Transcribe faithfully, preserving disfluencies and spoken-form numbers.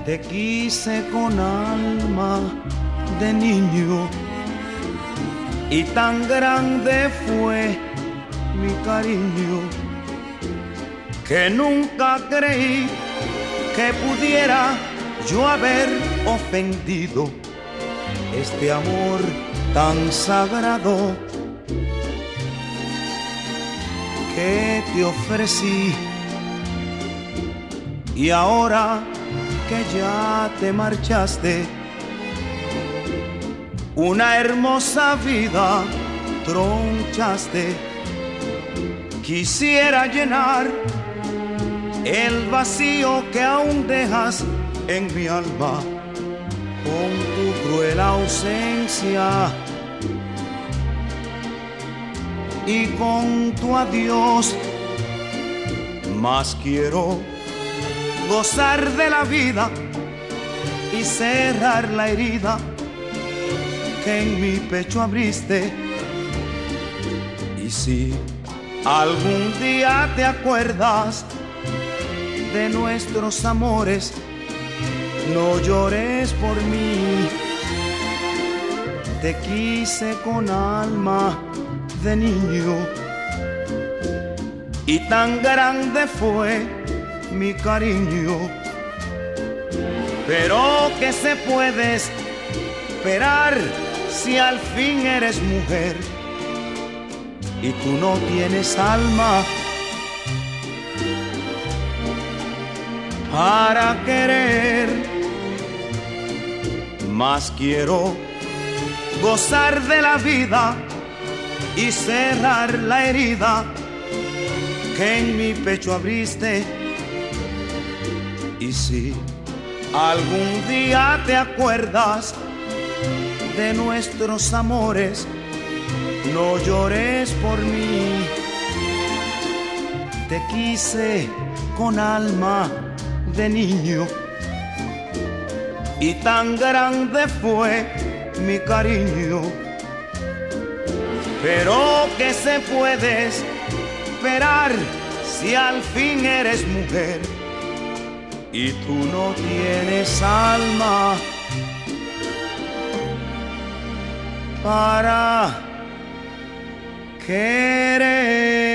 Te quise con alma de niño y tan grande fue mi cariño que nunca creí que pudiera yo haber ofendido este amor tan sagrado que te ofrecí. Y ahora que ya te marchaste, una hermosa vida tronchaste. Quisiera llenar el vacío que aún dejas en mi alma con tu cruel ausencia y con tu adiós. Más quiero gozar de la vida y cerrar la herida que en mi pecho abriste. Y si algún día te acuerdas de nuestros amores, no llores por mí. Te quise con alma de niño y tan grande fue mi cariño. Pero ¿qué se puede esperar si al fin eres mujer y tú no tienes alma para querer? Más quiero gozar de la vida y cerrar la herida que en mi pecho abriste. Y si algún día te acuerdas de nuestros amores, no llores por mí. Te quise con alma de niño y tan grande fue mi cariño. Pero ¿qué se puede esperar si al fin eres mujer y tú no tienes alma para querer?